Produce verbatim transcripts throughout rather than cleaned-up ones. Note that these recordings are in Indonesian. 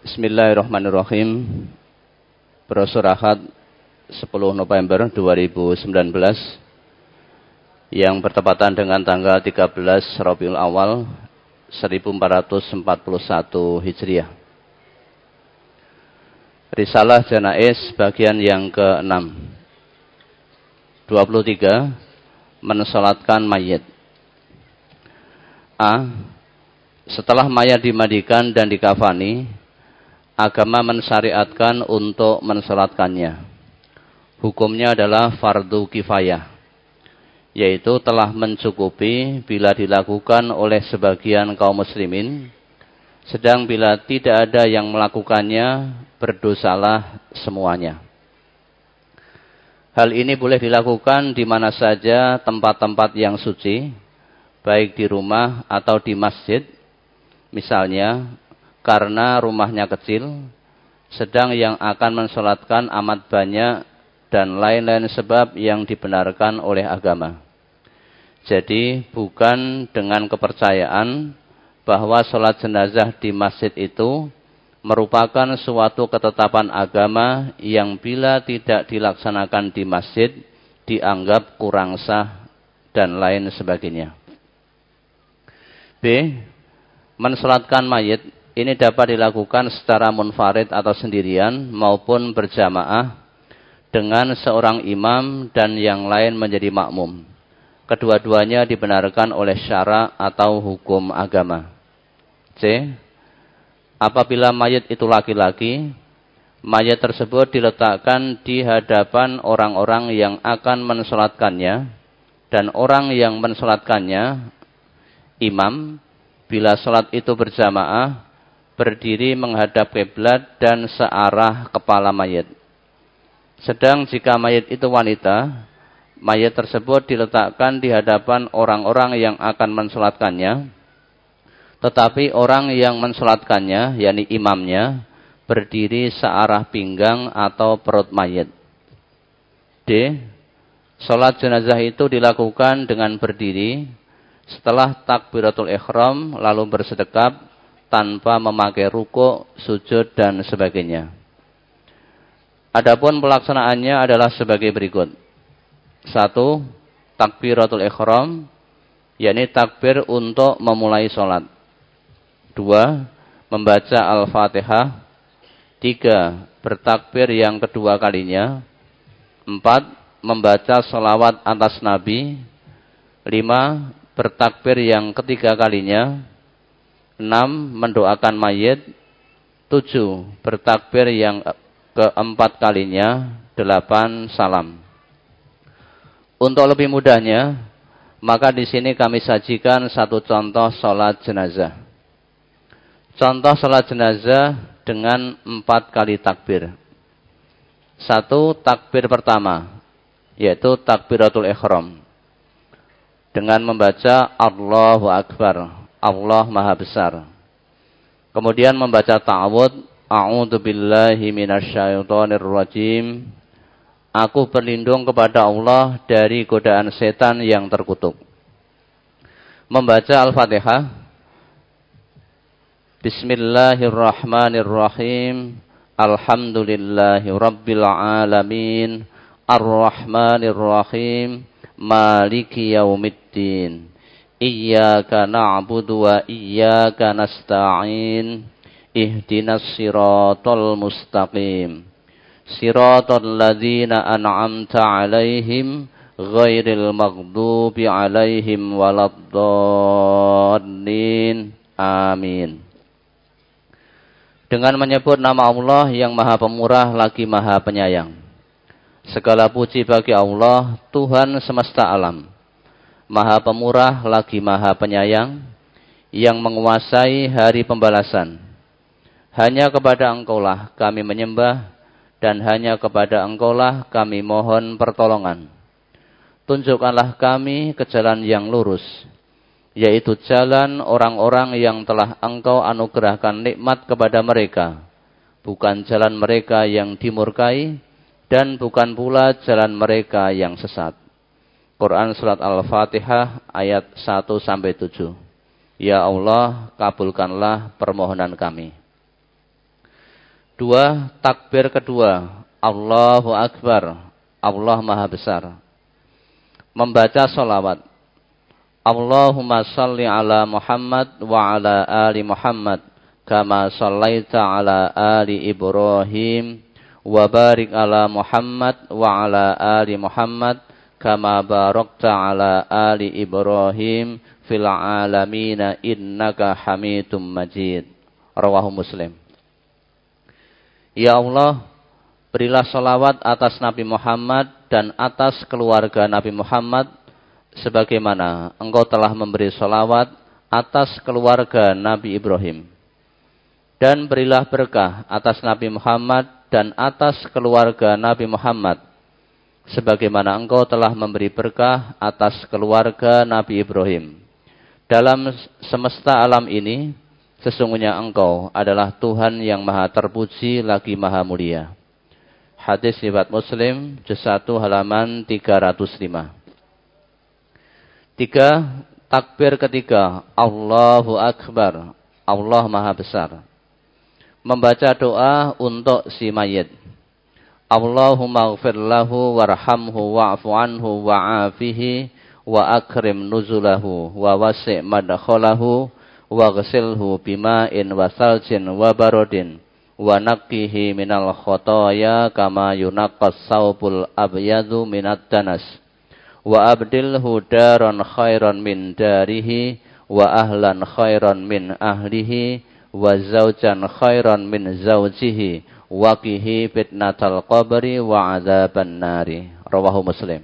Bismillahirrahmanirrahim. Brosur Ahad sepuluh November dua ribu sembilan belas yang bertepatan dengan tanggal tiga belas Rabiul Awal seribu empat ratus empat puluh satu Hijriah. Risalah Janaiz bagian yang keenam. dua puluh tiga. Mensolatkan mayit. A. Setelah mayat dimandikan dan dikafani, agama mensyariatkan untuk mensolatkannya. Hukumnya adalah fardu kifayah, yaitu telah mencukupi bila dilakukan oleh sebagian kaum muslimin, sedang bila tidak ada yang melakukannya, berdosalah semuanya. Hal ini boleh dilakukan di mana saja tempat-tempat yang suci, baik di rumah atau di masjid. Misalnya, karena rumahnya kecil, sedang yang akan mensolatkan amat banyak, dan lain-lain sebab yang dibenarkan oleh agama. Jadi, bukan dengan kepercayaan bahwa sholat jenazah di masjid itu merupakan suatu ketetapan agama yang bila tidak dilaksanakan di masjid dianggap kurang sah dan lain sebagainya. B. Mensolatkan mayit ini dapat dilakukan secara munfarid atau sendirian maupun berjamaah dengan seorang imam dan yang lain menjadi makmum. Kedua-duanya dibenarkan oleh syara atau hukum agama. C. Apabila mayit itu laki-laki, mayit tersebut diletakkan di hadapan orang-orang yang akan mensolatkannya, dan orang yang mensolatkannya, imam, bila solat itu berjamaah, berdiri menghadap kiblat dan searah kepala mayit. Sedang jika mayit itu wanita, mayit tersebut diletakkan di hadapan orang-orang yang akan mensolatkannya, tetapi orang yang mensolatkannya, yakni imamnya, berdiri searah pinggang atau perut mayit. D. Salat jenazah itu dilakukan dengan berdiri setelah takbiratul ihram lalu bersedekap tanpa memakai rukuk, sujud dan sebagainya. Adapun pelaksanaannya adalah sebagai berikut. Satu. Takbiratul ihram, yakni takbir untuk memulai salat. Dua, membaca Al-Fatihah. Tiga, bertakbir yang kedua kalinya. Empat, membaca salawat atas Nabi. Lima, bertakbir yang ketiga kalinya. Enam, mendoakan mayit. Tujuh, bertakbir yang keempat kalinya. Delapan, salam. Untuk lebih mudahnya, maka di sini kami sajikan satu contoh sholat jenazah. Contoh sholat jenazah dengan empat kali takbir. Satu, takbir pertama, yaitu takbiratul ihram. Dengan membaca Allahu Akbar, Allah Maha Besar. Kemudian membaca ta'awudz, A'udzu billahi minasyaitonir rajim. Aku berlindung kepada Allah dari godaan setan yang terkutuk. Membaca Al-Fatihah. Bismillahirrahmanirrahim. Alhamdulillahi rabbil alamin. Ar-Rahmanirrahim. Maliki yaumiddin. Iyyaka na'budu wa iyyaka nasta'in. Ihdinas siratal mustaqim. Siratal ladzina an'amta 'alaihim ghairil maghdubi 'alaihim waladdallin. Amin. Dengan menyebut nama Allah yang Maha Pemurah lagi Maha Penyayang. Segala puji bagi Allah, Tuhan semesta alam. Maha Pemurah lagi Maha Penyayang, yang menguasai hari pembalasan. Hanya kepada Engkaulah kami menyembah, dan hanya kepada Engkaulah kami mohon pertolongan. Tunjukkanlah kami ke jalan yang lurus, yaitu jalan orang-orang yang telah Engkau anugerahkan nikmat kepada mereka, bukan jalan mereka yang dimurkai, dan bukan pula jalan mereka yang sesat. Quran Surat Al-Fatihah ayat satu sampai tujuh. Ya Allah, kabulkanlah permohonan kami. Dua, takbir kedua, Allahu Akbar, Allah Maha Besar. Membaca sholawat, Allahumma salli ala Muhammad wa ala ali Muhammad kama sallaita ala ali Ibrahim wa barik ala Muhammad wa ala ali Muhammad kama barakta ala ali Ibrahim fil alamina innaka Hamidum Majid. Rawahu Muslim. Ya Allah, berilah salawat atas Nabi Muhammad dan atas keluarga Nabi Muhammad sebagaimana Engkau telah memberi salawat atas keluarga Nabi Ibrahim. Dan berilah berkah atas Nabi Muhammad dan atas keluarga Nabi Muhammad sebagaimana Engkau telah memberi berkah atas keluarga Nabi Ibrahim. Dalam semesta alam ini, sesungguhnya Engkau adalah Tuhan yang maha terpuji lagi maha mulia. Hadis riwayat Muslim, juz satu halaman tiga ratus lima. Tiga, takbir ketiga, Allahu Akbar, Allah Maha Besar. Membaca doa untuk si mayit. Allahumma ighfir lahu warhamhu wa'fu anhu wa'afihi wa akrim nuzulahu wa wasi' madkhalahu wa ghsilhu bima'in wa saljin wa barodin wa naqqihi minal khotoya kama yunaqqas saubul abyadu minat danas wa abdilhu daran khairan min darihi wa ahlan khairan min ahlihi wa zawjan khairan min zawjihi wa qihi fitnatal qabri wa adzaban nari. Rawahu Muslim.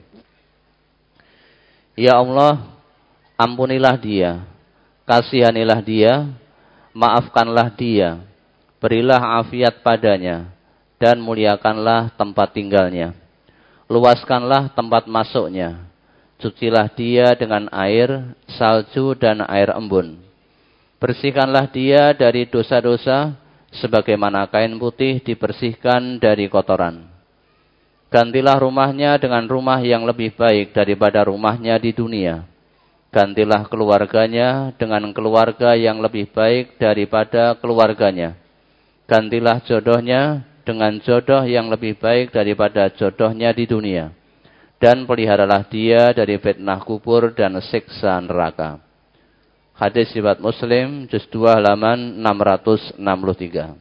Ya Allah, ampunilah dia, kasihanilah dia, maafkanlah dia, berilah afiat padanya, dan muliakanlah tempat tinggalnya. Luaskanlah tempat masuknya, cucilah dia dengan air, salju, dan air embun. Bersihkanlah dia dari dosa-dosa, sebagaimana kain putih dibersihkan dari kotoran. Gantilah rumahnya dengan rumah yang lebih baik daripada rumahnya di dunia. Gantilah keluarganya dengan keluarga yang lebih baik daripada keluarganya. Gantilah jodohnya dengan jodoh yang lebih baik daripada jodohnya di dunia. Dan peliharalah dia dari fitnah kubur dan siksa neraka. Hadis riwayat Muslim, juz dua halaman enam ratus enam puluh tiga.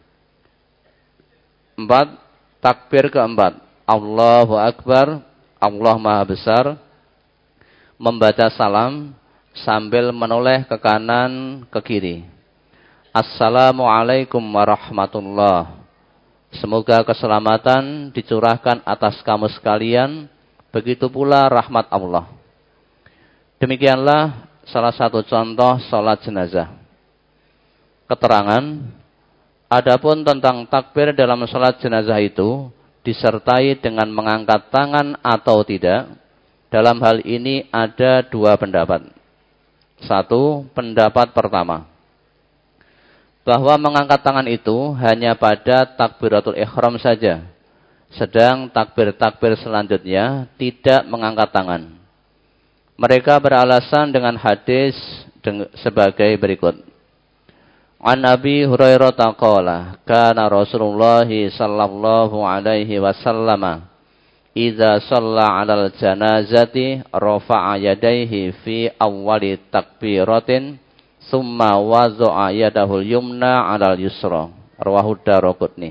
Empat, takbir keempat, Allahu Akbar, Allah Maha Besar. Membaca salam sambil menoleh ke kanan, ke kiri. Assalamualaikum warahmatullahi. Semoga keselamatan dicurahkan atas kamu sekalian, begitu pula rahmat Allah. Demikianlah salah satu contoh salat jenazah. Keterangan, adapun tentang takbir dalam salat jenazah itu disertai dengan mengangkat tangan atau tidak, dalam hal ini ada dua pendapat. Satu, pendapat pertama, bahwa mengangkat tangan itu hanya pada takbiratul ihram saja, sedang takbir-takbir selanjutnya tidak mengangkat tangan. Mereka beralasan dengan hadis sebagai berikut. An Abi Hurairah qala, kana Rasulullah sallallahu alaihi wasallam idza shalla 'alal janazati rafa'a yadayhi fi awwali takbiratin summa waza'a yadahul yumna 'alal yusra. Rawahu Daraqutni.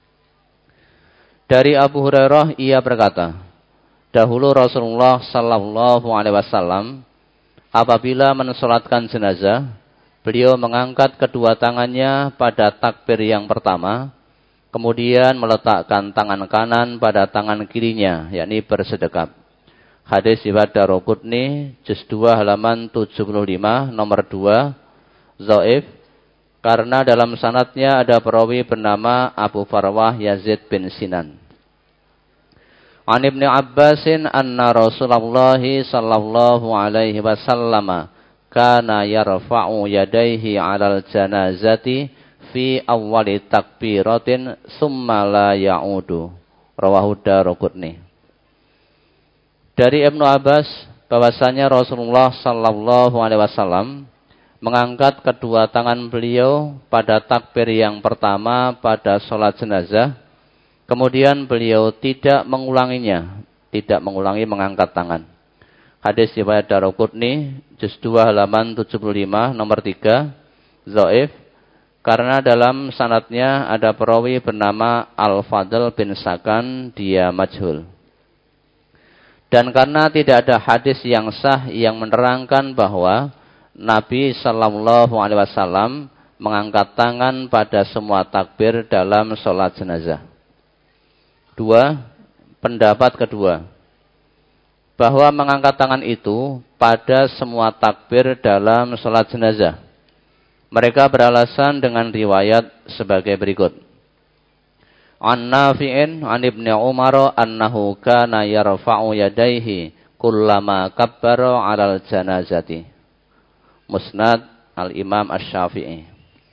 Dari Abu Hurairah ia berkata, dahulu Rasulullah sallallahu alaihi wasallam apabila mensolatkan jenazah, beliau mengangkat kedua tangannya pada takbir yang pertama, kemudian meletakkan tangan kanan pada tangan kirinya, yakni bersedekap. Hadis riwayat Daraqutni, juz dua halaman tujuh puluh lima, nomor dua, dhaif, karena dalam sanadnya ada perawi bernama Abu Farwah Yazid bin Sinan. An Ibnu Abbasin anna Rasulullah sallallahu alaihi wasallam kana yarfa'u yadayhi 'alal janazati fi awwali takbiratin summa la ya'udu. Rawahu Daraqutni. Dari Ibnu Abbas bahwasanya Rasulullah sallallahu alaihi wasallam mengangkat kedua tangan beliau pada takbir yang pertama pada sholat jenazah. Kemudian beliau tidak mengulanginya, tidak mengulangi mengangkat tangan. Hadis riwayat Daruqutni, juz dua halaman tujuh puluh lima, nomor tiga, dhaif, karena dalam sanadnya ada perawi bernama Al-Fadl bin Sakan, dia majhul. Dan karena tidak ada hadis yang sah yang menerangkan bahwa Nabi Shallallahu Alaihi Wasallam mengangkat tangan pada semua takbir dalam sholat jenazah. Dua, pendapat kedua, bahwa mengangkat tangan itu pada semua takbir dalam sholat jenazah. Mereka beralasan dengan riwayat sebagai berikut. An Nafi'in an Ibni Umar annahu kana yarfa'u yadayhi kullama kabbara 'alal janazati. Musnad Al-Imam Asy-Syafi'i.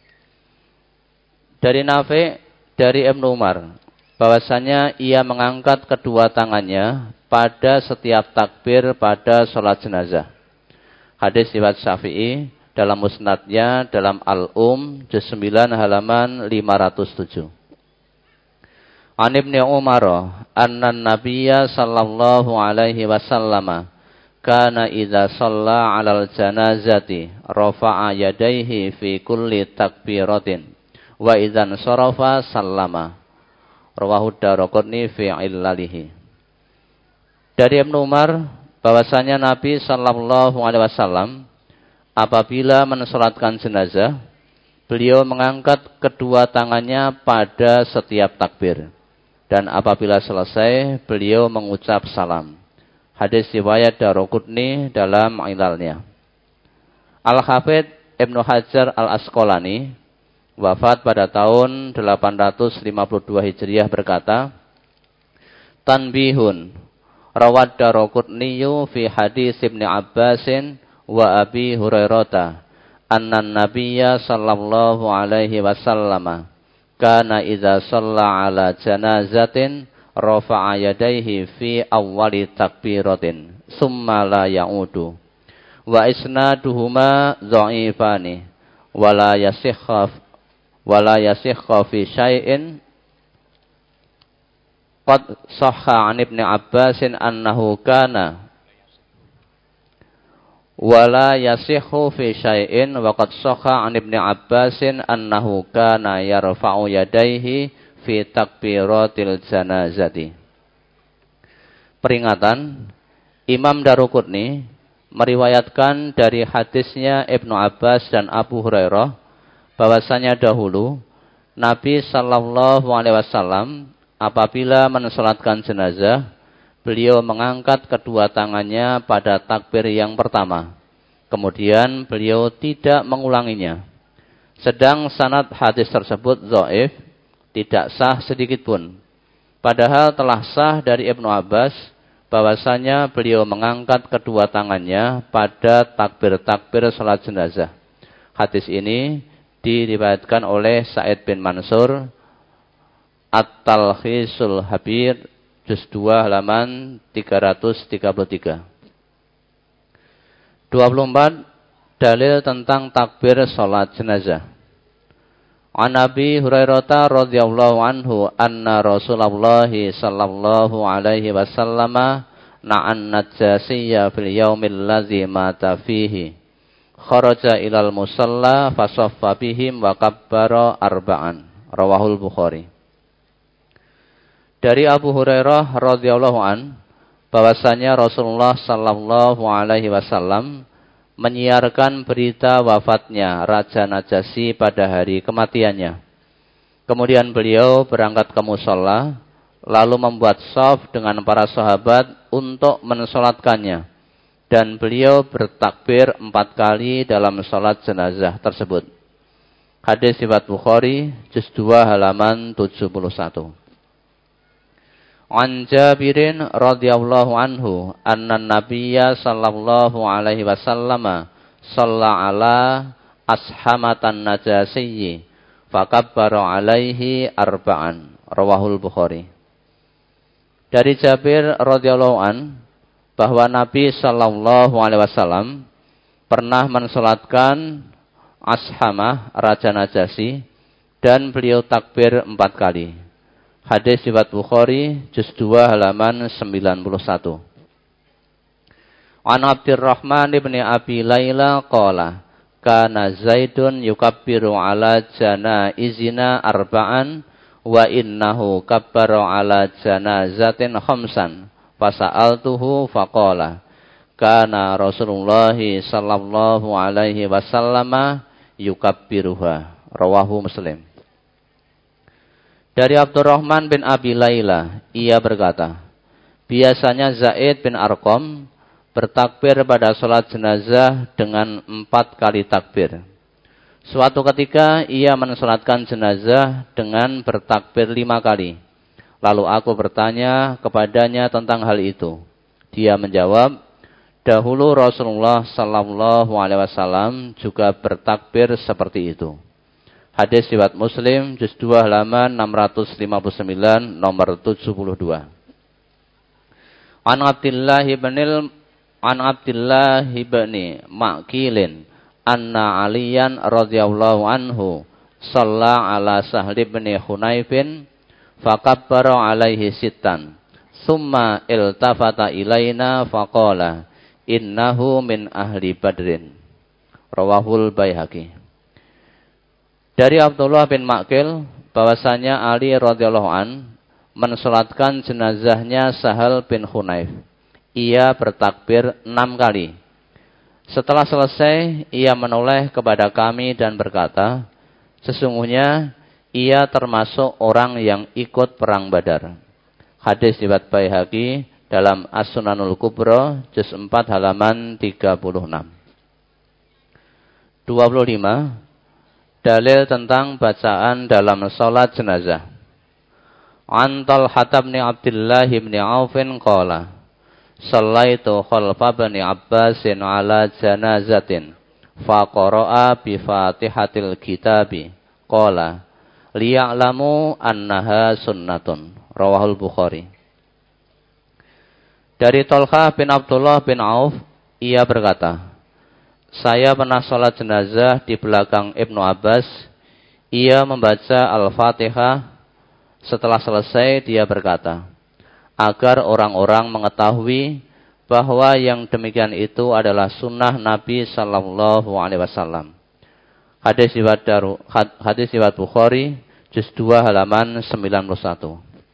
Dari Nafi', dari Ibnu Umar, bahwasanya ia mengangkat kedua tangannya pada setiap takbir pada sholat jenazah. Hadis riwayat Syafi'i dalam musnadnya dalam Al-Um juz sembilan halaman lima ratus tujuh. An Ibni Umar anna Nabiyya sallallahu alaihi wasallam kana idza shalla 'alal janazati rafa'a yadayhi fi kulli takbiratin wa idzan sarafa sallama. Rawahu Daruqutni fi illalihi. Dari Ibnu Umar bahwasanya Nabi sallallahu alaihi wasallam apabila mensolatkan jenazah, beliau mengangkat kedua tangannya pada setiap takbir. Dan apabila selesai, beliau mengucap salam. Hadis riwayat Daruqutni dalam ilalnya. Al-Hafidz Ibnu Hajar Al-Asqalani wafat pada tahun delapan ratus lima puluh dua Hijriah berkata, Tanbihun rawad Daruqutniyu fi hadis Ibni Abbasin wa Abi Hurairata anna Nabiyya sallallahu alaihi wasallam kana idza shalla ala janazatin rafa'a yadayhi fi awwali takbiratin summa la ya'udu wa isnaduhuma dha'ifani wala yasihha wala yasihha fi syai'in qad sahha 'an Ibni Abbasin annahu kana wala yasihhu fi syai'in wa qad sahha 'an Ibni Abbasin annahu kana yarfa'u yadayhi fi takbiratil janazati. Peringatan, Imam Daruqutni meriwayatkan dari hadisnya Ibnu Abbas dan Abu Hurairah bahwasanya dahulu Nabi sallallahu alaihi wasallam apabila mensolatkan jenazah, beliau mengangkat kedua tangannya pada takbir yang pertama. Kemudian beliau tidak mengulanginya. Sedang sanad hadis tersebut dhaif, tidak sah sedikit pun. Padahal telah sah dari Ibnu Abbas bahwasanya beliau mengangkat kedua tangannya pada takbir-takbir salat jenazah. Hadis ini diriwayatkan oleh Sa'id bin Mansur At-Talkhisul Habir juz dua halaman tiga ratus tiga puluh tiga. dua puluh empat. Dalil tentang takbir salat jenazah. An Abi Hurairah radhiyallahu anhu anna Rasulullah sallallahu alaihi wasallam na'an najasiyya fil yaumil ladzi mata fihi. Kharaja ilal musalla fasaffa bihim wa kabbara arba'an. Rawahul Bukhari. Dari Abu Hurairah radhiyallahu an bahwasanya Rasulullah sallallahu alaihi wasallam menyiarkan berita wafatnya Raja Najasyi pada hari kematiannya. Kemudian beliau berangkat ke musalla lalu membuat shaf dengan para sahabat untuk mensolatkannya, dan beliau bertakbir empat kali dalam salat jenazah tersebut. Hadis riwayat Bukhari juz dua halaman tujuh puluh satu. An Jabirin radhiyallahu anhu anna Nabiyya sallallahu alaihi wasallam shalla ala ashamatan najasiyyi fakabbara alaihi arba'an. Rawahul Bukhari. Dari Jabir radhiyallahu an bahwa Nabi sallallahu alaihi wasallam pernah mensolatkan Ashamah, Raja Najasyi, dan beliau takbir empat kali. Hadis riwayat Bukhari, juz dua halaman sembilan puluh satu. An Abdurrahman ibn Abi Layla qala, kana Zaidun yukabbiru ala janaizina arba'an wa innahu kabbara ala janazatin khamsan. Fasa'altuhu faqala, kana Rasulullah sallallahu alaihi wasallam yukabbiruha. Rawahu Muslim. Dari Abdurrahman bin Abi Layla, ia berkata, biasanya Zaid bin Arqam bertakbir pada sholat jenazah dengan empat kali takbir. Suatu ketika ia mensolatkan jenazah dengan bertakbir lima kali. Lalu aku bertanya kepadanya tentang hal itu. Dia menjawab, dahulu Rasulullah sallallahu alaihi wasallam juga bertakbir seperti itu. Hadis riwayat Muslim, juz dua halaman enam ratus lima puluh sembilan, nomor tujuh puluh dua. An Abdillah ibn An Abdillah ibn Ma'kilin anna Aliyan radhiyallahu anhu shalla ala Sahl ibn Hunayfin fakabbara alaihi sittan summa iltafata ilaina faqala innahu min ahli Badrin. Rawahul Baihaqi. Dari Abdullah bin Ma'kil bahwasanya Ali radhiyallahu an mensolatkan jenazahnya Sahal bin Hunayf. Ia bertakbir enam kali. Setelah selesai, ia menoleh kepada kami dan berkata, sesungguhnya ia termasuk orang yang ikut perang Badar. Hadis riwayat Baihaqi dalam As-Sunanul Kubra, juz empat halaman tiga puluh enam. dua puluh lima. Dalil tentang bacaan dalam salat jenazah. An Talhah bin Abdullah bin Aufin qala, shallaitu khalfa bani Abbasin ala janazatin fa qara'a bi Fatihatil Kitabi qala liya'lamu annaha sunnatun. Rawahul Bukhari. Dari Talhah bin Abdullah bin Auf, ia berkata, saya pernah sholat jenazah di belakang Ibnu Abbas. Ia membaca Al-Fatihah. Setelah selesai dia berkata, agar orang-orang mengetahui bahwa yang demikian itu adalah sunnah Nabi Sallallahu Alaihi Wasallam. Hadis riwayat hadis riwayat Bukhari, juz dua halaman sembilan puluh satu.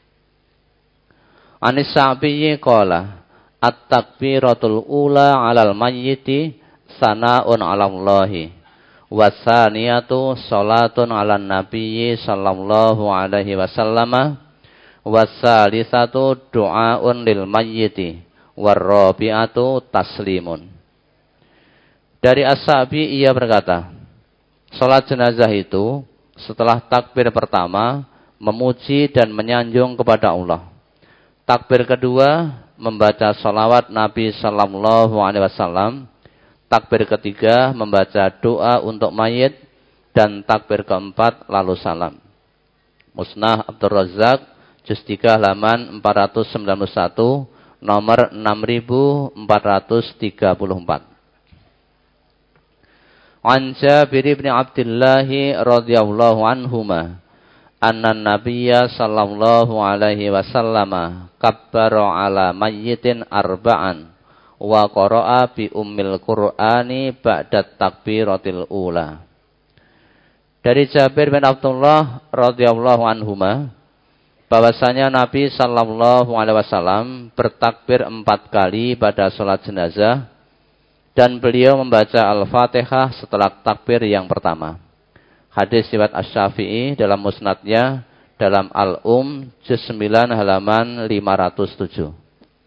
Anis Sa'biyyi qala, at-takbiratul ula 'alal mayyiti sana'un 'alallahi wasaniyatu salatun 'alan nabiyyi sallallahu alaihi wasallam wasalisatu du'aun lil mayyiti warrabi'atu taslimun. Dari As-Sa'bi ia berkata, salat jenazah itu setelah takbir pertama memuji dan menyanjung kepada Allah. Takbir kedua membaca salawat Nabi sallallahu alaihi wasallam. Takbir ketiga membaca doa untuk mayit, dan takbir keempat lalu salam. Musnad Abdur Razzaq, juz tiga halaman empat ratus sembilan puluh satu, nomor enam ribu empat ratus tiga puluh empat. An Jabir bin Abdullah radhiyallahu anhuma anna Nabiyya sallallahu alaihi wasallam kabbara ala mayyitin arba'an wa qara'a bi ummil Qur'ani ba'da takbiratil ula. Dari Jabir bin Abdullah radhiyallahu anhuma bahwasanya Nabi sallallahu alaihi wasallam bertakbir empat kali pada salat jenazah dan beliau membaca Al-Fatihah setelah takbir yang pertama. Hadis riwayat Asy-Syafi'i dalam musnadnya dalam Al-Um juz sembilan halaman lima ratus tujuh.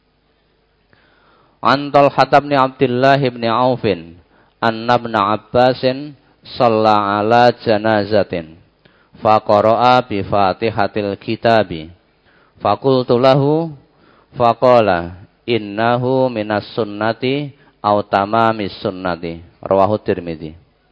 An Talhah bin Abdullah bin Aufin anna ibn Abbasin shalla ala janazatin fa qara'a bi Fatihatil Kitabi faqultu lahu faqala innahu minas sunnati aw tamamis sunnati. Rawahu Tirmidzi.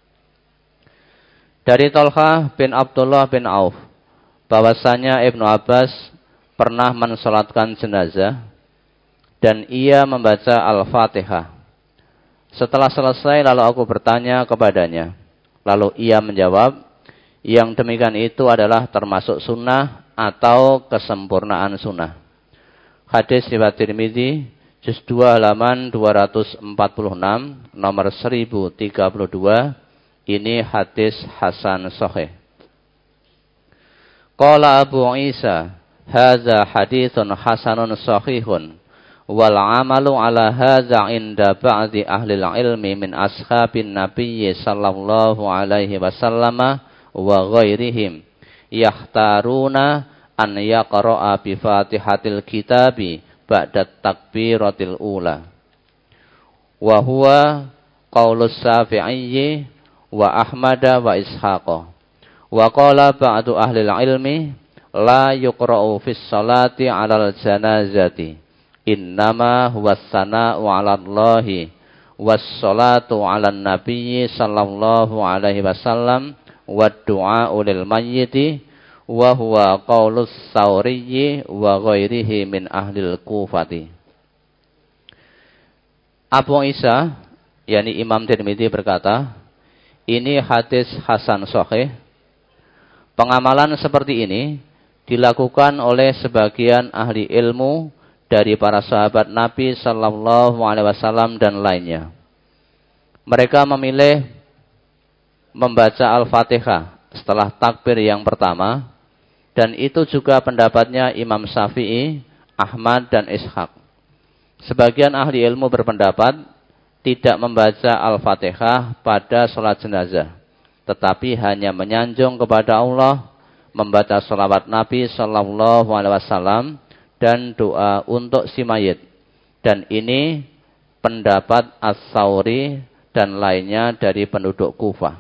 Dari Talhah bin Abdullah bin Auf bahwasanya Ibnu Abbas pernah mensolatkan jenazah dan ia membaca Al-Fatihah. Setelah selesai lalu aku bertanya kepadanya Lalu ia menjawab, yang demikian itu adalah termasuk sunnah atau kesempurnaan sunnah. Hadis riwayat Tirmidzi, juz dua halaman dua ratus empat puluh enam, nomor seribu tiga puluh dua. Ini hadis hasan sahih. Qala Abu Isa, hadza haditsun hasanun sahihun. Wal amalu ala hadza inda ba'di ahli ilmi min ashabin nabiyyi sallallahu alaihi wasallam wa ghairihim yahtaruna an yaqra'a bi Fatihatil kitabi ba'da takbiratil ula. Wa huwa qaulus Syafi'i wa Ahmad wa Ishaq. Wa qala ba'du ahli ilmi la yuqra'u fis salati 'alal janazati. Innama huwas sana'u 'ala Allahi was salatu 'alan nabiyyi sallallahu alaihi wasallam wad du'a'u lil mayyiti wa huwa qaulus Sauriyyi wa ghairihi min ahlil Kufati. Abu Isa, yakni Imam Tirmidzi berkata, ini hadis hasan sahih. Pengamalan seperti ini dilakukan oleh sebagian ahli ilmu dari para sahabat Nabi sallallahu alaihi wasallam dan lainnya. Mereka memilih membaca Al-Fatihah setelah takbir yang pertama, dan itu juga pendapatnya Imam Syafi'i, Ahmad dan Ishaq. Sebagian ahli ilmu berpendapat tidak membaca Al-Fatihah pada sholat jenazah, tetapi hanya menyanjung kepada Allah, membaca sholawat Nabi sallallahu alaihi wasallam dan doa untuk si mayit. Dan ini pendapat As-Sauri dan lainnya dari penduduk Kufah.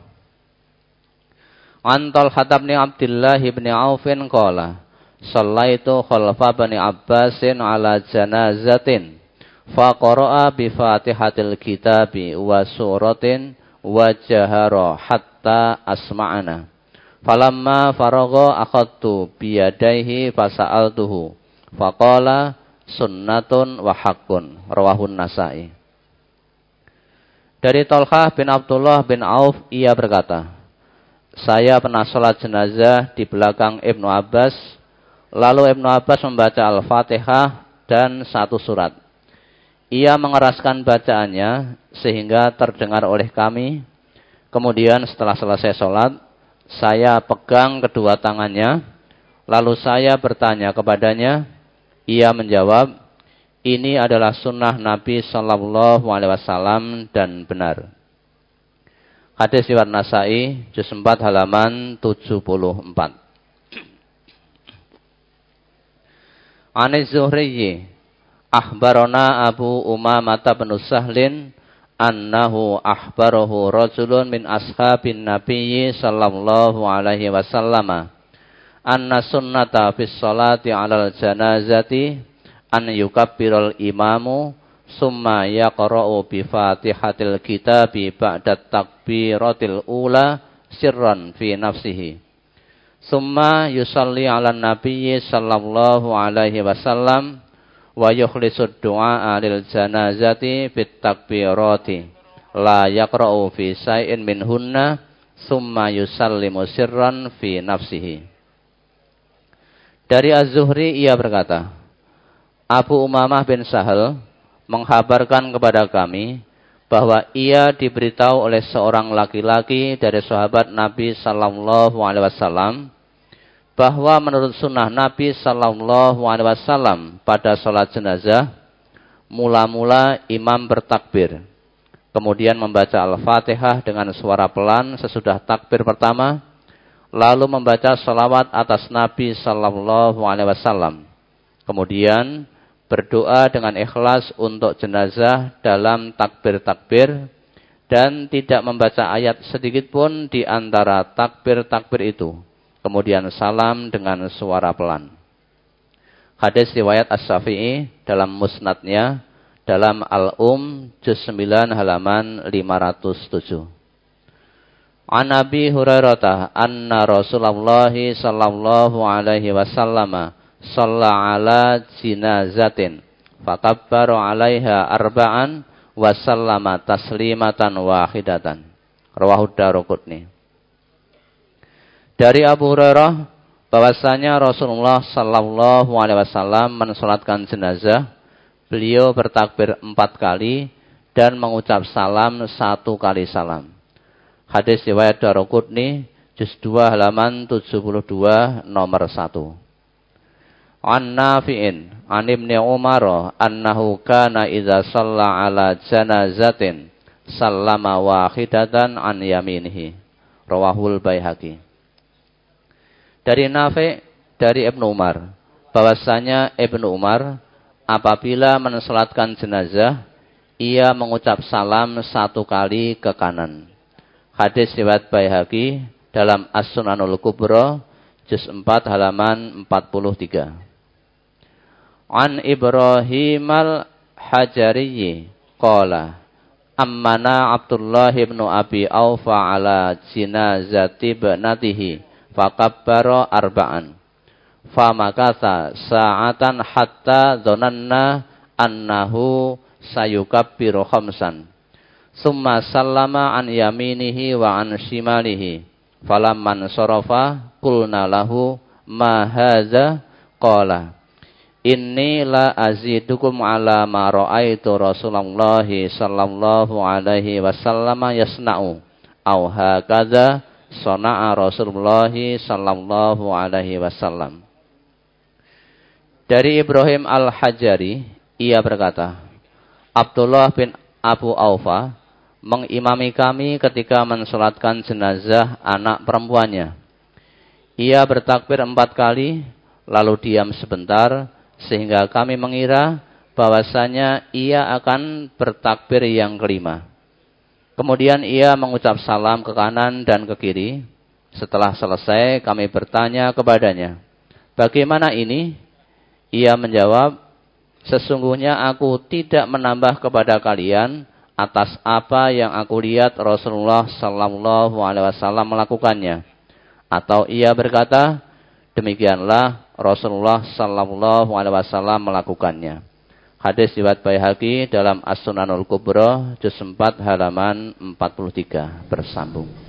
An Talhah bin Abdullah bin Aufin qala, shallaitu khalfa bani Abbasin ala janazatin fa qara'a bi Fatihatil kitabi wa suratin wa jahara hatta asma'ana. Falamma faragha akhadtu bi yadayhi fasa'altuhu faqala sunnatun wa haqqun. Rawahun Nasa'i. Dari Talhah bin Abdullah bin Auf, ia berkata, saya pernah sholat jenazah di belakang Ibnu Abbas. Lalu Ibnu Abbas membaca Al-Fatihah dan satu surat. Ia mengeraskan bacaannya sehingga terdengar oleh kami. Kemudian setelah selesai sholat, saya pegang kedua tangannya. Lalu saya bertanya kepadanya. Ia menjawab, ini adalah sunnah Nabi sallallahu alaihi wasallam dan benar. Hadis riwayat Nasa'i, juz empat halaman tujuh puluh empat. Aniz Zuhri, akhbarana Abu Umamah bin Sahlin annahu akhbarahu rajulun min ashabin Nabi sallallahu alaihi wasallam anna sunnata fis salati 'alal janazati an yukabbiral imamu summa yaqra'u bi Fatihatil kitabi ba'da takbiratil ula sirran fi nafsihi summa yusalli 'alan nabiyyi sallallahu alaihi wasallam wa yukhlisud du'a lil janazati bit takbirati la yaqra'u fi shay'in minhunna summa yusallimu sirran fi nafsihi. Dari Az-Zuhri ia berkata, Abu Umamah bin Sahal menghabarkan kepada kami bahwa ia diberitahu oleh seorang laki-laki dari sahabat Nabi sallallahu alaihi wasallam bahwa menurut sunnah Nabi sallallahu alaihi wasallam pada sholat jenazah, mula-mula imam bertakbir, kemudian membaca Al-Fatihah dengan suara pelan sesudah takbir pertama, lalu membaca salawat atas Nabi sallallahu alaihi wasallam. Kemudian berdoa dengan ikhlas untuk jenazah dalam takbir-takbir dan tidak membaca ayat sedikit pun di antara takbir-takbir itu. Kemudian salam dengan suara pelan. Hadis riwayat As-Syafi'i dalam Musnadnya dalam Al-Um juz sembilan halaman lima ratus tujuh. An Abi Hurairah anna Rasulullah sallallahu alaihi wasallam shalla ala jinazatin fakabbara 'alaiha arba'an wa sallama taslimatan wahidatan. Rawahu Daruqutni. Dari Abu Hurairah bahwasanya Rasulullah sallallahu alaihi wasallam mensalatkan jenazah, beliau bertakbir empat kali dan mengucap salam satu kali salam. Hadis riwayat Daruqutni juz dua halaman tujuh puluh dua nomor satu. An Nafi'in an Ibnu Umar annahu kana idza shalla ala janazatin sallama wahidatan an yaminihi. Rawahul Baihaqi. Dari Nafi' dari Ibnu Umar bahwasanya Ibnu Umar apabila mensalatkan jenazah ia mengucap salam satu kali ke kanan. Hadis riwayat Baihaqi dalam As-Sunanul Kubra juz empat halaman empat puluh tiga. An Ibrahim al-Hajari qala ammana Abdullah ibn Abi Aufa ala jinazati ibnatihi fakabbara arba'an famakatha sa'atan hatta dhonanna annahu sayukabbiru khamsan summa sallama an yaminihi wa an shimalihi falamman sarafa qulna lahu ma hadza qala inni la azidukum ala ma ra'aitu Rasulullah sallallahu alaihi wasallam yasna'u aw hakadza sana'a Rasulullah sallallahu alaihi wasallam. Dari Ibrahim al-Hajari ia berkata, Abdullah bin Abu Aufa mengimami kami ketika mensalatkan jenazah anak perempuannya. Ia bertakbir empat kali lalu diam sebentar sehingga kami mengira bahwasanya ia akan bertakbir yang kelima. Kemudian ia mengucap salam ke kanan dan ke kiri. Setelah selesai kami bertanya kepadanya, bagaimana ini? Ia menjawab, sesungguhnya aku tidak menambah kepada kalian atas apa yang aku lihat Rasulullah sallallahu alaihi wasallam melakukannya. Atau ia berkata, demikianlah Rasulullah sallallahu alaihi wasallam melakukannya. Hadis riwayat Baihaqi dalam As-Sunanul Kubra juz empat halaman empat puluh tiga bersambung.